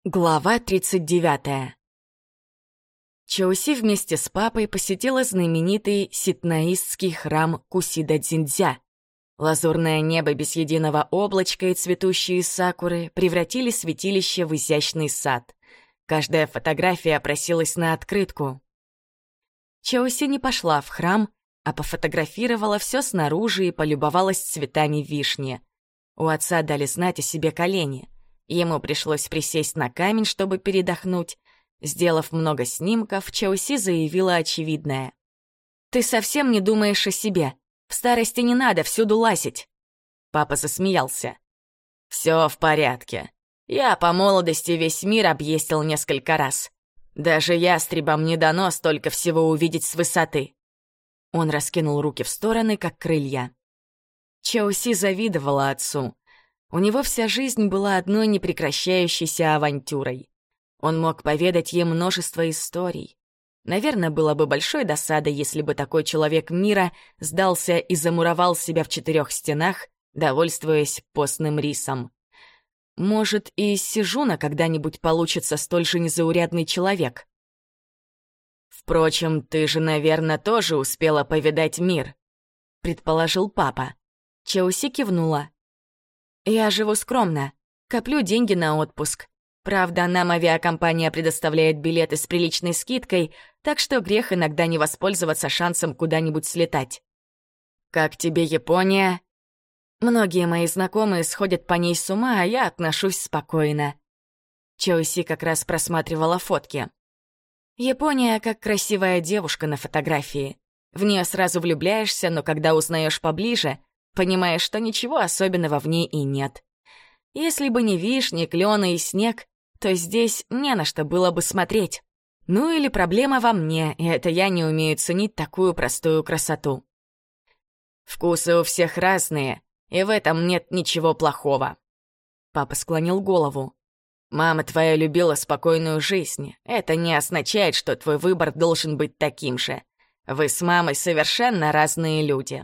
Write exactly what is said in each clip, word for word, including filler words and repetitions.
Глава тридцать девятая. Чоуси вместе с папой посетила знаменитый ситнаистский храм Кусида-дзиндзя. Лазурное небо без единого облачка и цветущие сакуры превратили святилище в изящный сад. Каждая фотография просилась на открытку. Чоуси не пошла в храм, а пофотографировала все снаружи и полюбовалась цветами вишни. У отца дали знать о себе колени. Ему пришлось присесть на камень, чтобы передохнуть. Сделав много снимков, Чоуси заявила очевидное. «Ты совсем не думаешь о себе. В старости не надо всюду лазить». Папа засмеялся. «Все в порядке. Я по молодости весь мир объездил несколько раз. Даже ястребам не дано столько всего увидеть с высоты». Он раскинул руки в стороны, как крылья. Чоуси завидовала отцу. У него вся жизнь была одной непрекращающейся авантюрой. Он мог поведать ей множество историй. Наверное, было бы большой досадой, если бы такой человек мира сдался и замуровал себя в четырех стенах, довольствуясь постным рисом. Может, и из Сижуна когда-нибудь получится столь же незаурядный человек. «Впрочем, ты же, наверное, тоже успела повидать мир», — предположил папа. Чоуси кивнула. «Я живу скромно, коплю деньги на отпуск. Правда, нам авиакомпания предоставляет билеты с приличной скидкой, так что грех иногда не воспользоваться шансом куда-нибудь слетать». «Как тебе Япония?» «Многие мои знакомые сходят по ней с ума, а я отношусь спокойно». Чоуси как раз просматривала фотки. «Япония как красивая девушка на фотографии. В нее сразу влюбляешься, но когда узнаешь поближе, понимаешь, что ничего особенного в ней и нет. Если бы не вишни, клены и снег, то здесь не на что было бы смотреть. Ну или проблема во мне, и это я не умею ценить такую простую красоту». «Вкусы у всех разные, и в этом нет ничего плохого». Папа склонил голову. «Мама твоя любила спокойную жизнь. Это не означает, что твой выбор должен быть таким же. Вы с мамой совершенно разные люди».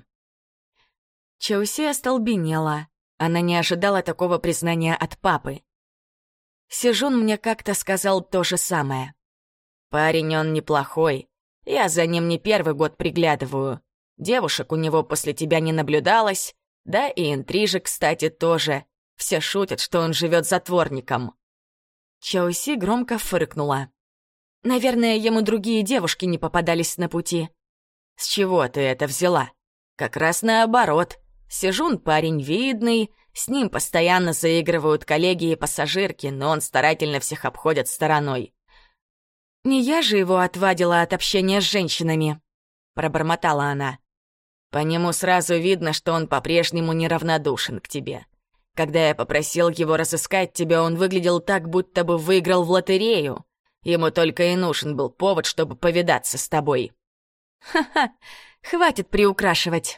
Чоуси остолбенела. Она не ожидала такого признания от папы. Сижун мне как-то сказал то же самое. «Парень он неплохой. Я за ним не первый год приглядываю. Девушек у него после тебя не наблюдалось. Да и интрижек, кстати, тоже. Все шутят, что он живет затворником». Чоуси громко фыркнула. «Наверное, ему другие девушки не попадались на пути». «С чего ты это взяла? Как раз наоборот. Сижун парень видный, с ним постоянно заигрывают коллеги и пассажирки, но он старательно всех обходит стороной». «Не я же его отвадила от общения с женщинами», — пробормотала она. «По нему сразу видно, что он по-прежнему неравнодушен к тебе. Когда я попросил его разыскать тебя, он выглядел так, будто бы выиграл в лотерею. Ему только и нужен был повод, чтобы повидаться с тобой». «Ха-ха, хватит приукрашивать».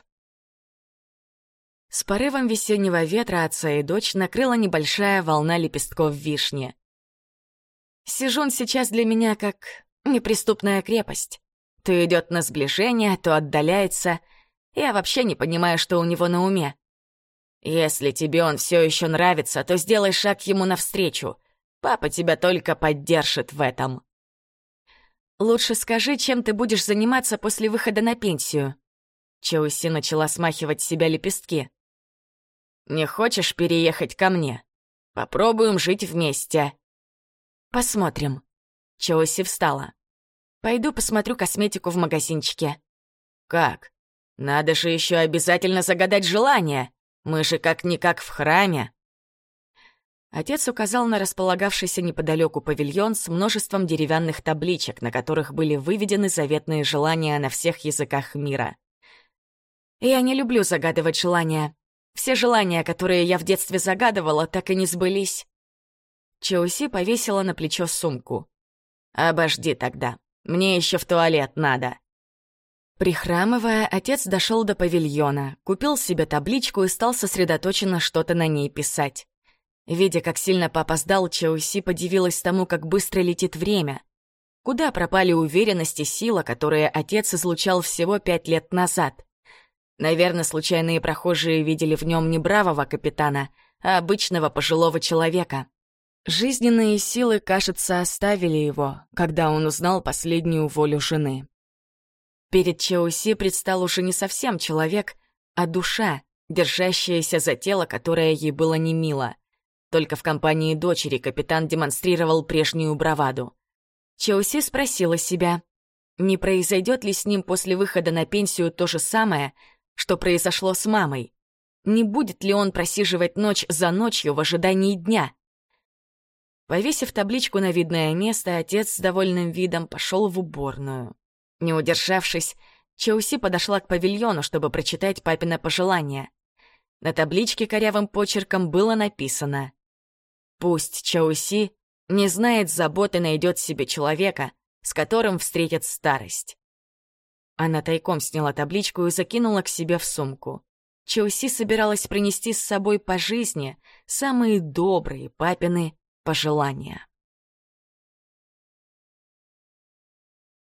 С порывом весеннего ветра отца и дочь накрыла небольшая волна лепестков вишни. «Сижун сейчас для меня как неприступная крепость. То идет на сближение, то отдаляется. Я вообще не понимаю, что у него на уме. Если тебе он все еще нравится, то сделай шаг ему навстречу. Папа тебя только поддержит в этом». «Лучше скажи, чем ты будешь заниматься после выхода на пенсию». Чоуси начала смахивать с себя лепестки. «Не хочешь переехать ко мне? Попробуем жить вместе». «Посмотрим». Чоуси встала. «Пойду посмотрю косметику в магазинчике». «Как? Надо же еще обязательно загадать желание. Мы же как-никак в храме». Отец указал на располагавшийся неподалеку павильон с множеством деревянных табличек, на которых были выведены заветные желания на всех языках мира. «Я не люблю загадывать желания. Все желания, которые я в детстве загадывала, так и не сбылись». Чоуси повесила на плечо сумку. «Обожди тогда. Мне еще в туалет надо». Прихрамывая, отец дошел до павильона, купил себе табличку и стал сосредоточенно что-то на ней писать. Видя, как сильно папа сдал, Чоуси подивилась тому, как быстро летит время. Куда пропали уверенность и сила, которые отец излучал всего пять лет назад? Наверное, случайные прохожие видели в нем не бравого капитана, а обычного пожилого человека. Жизненные силы, кажется, оставили его, когда он узнал последнюю волю жены. Перед Чауси предстал уже не совсем человек, а душа, держащаяся за тело, которое ей было не мило. Только в компании дочери капитан демонстрировал прежнюю браваду. Чауси спросила себя, не произойдет ли с ним после выхода на пенсию то же самое, что произошло с мамой? Не будет ли он просиживать ночь за ночью в ожидании дня? Повесив табличку на видное место, отец с довольным видом пошел в уборную. Не удержавшись, Чауси подошла к павильону, чтобы прочитать папино пожелание. На табличке корявым почерком было написано: «Пусть Чауси не знает заботы, найдет себе человека, с которым встретит старость». Она тайком сняла табличку и закинула к себе в сумку. Чауси собиралась принести с собой по жизни самые добрые папины пожелания.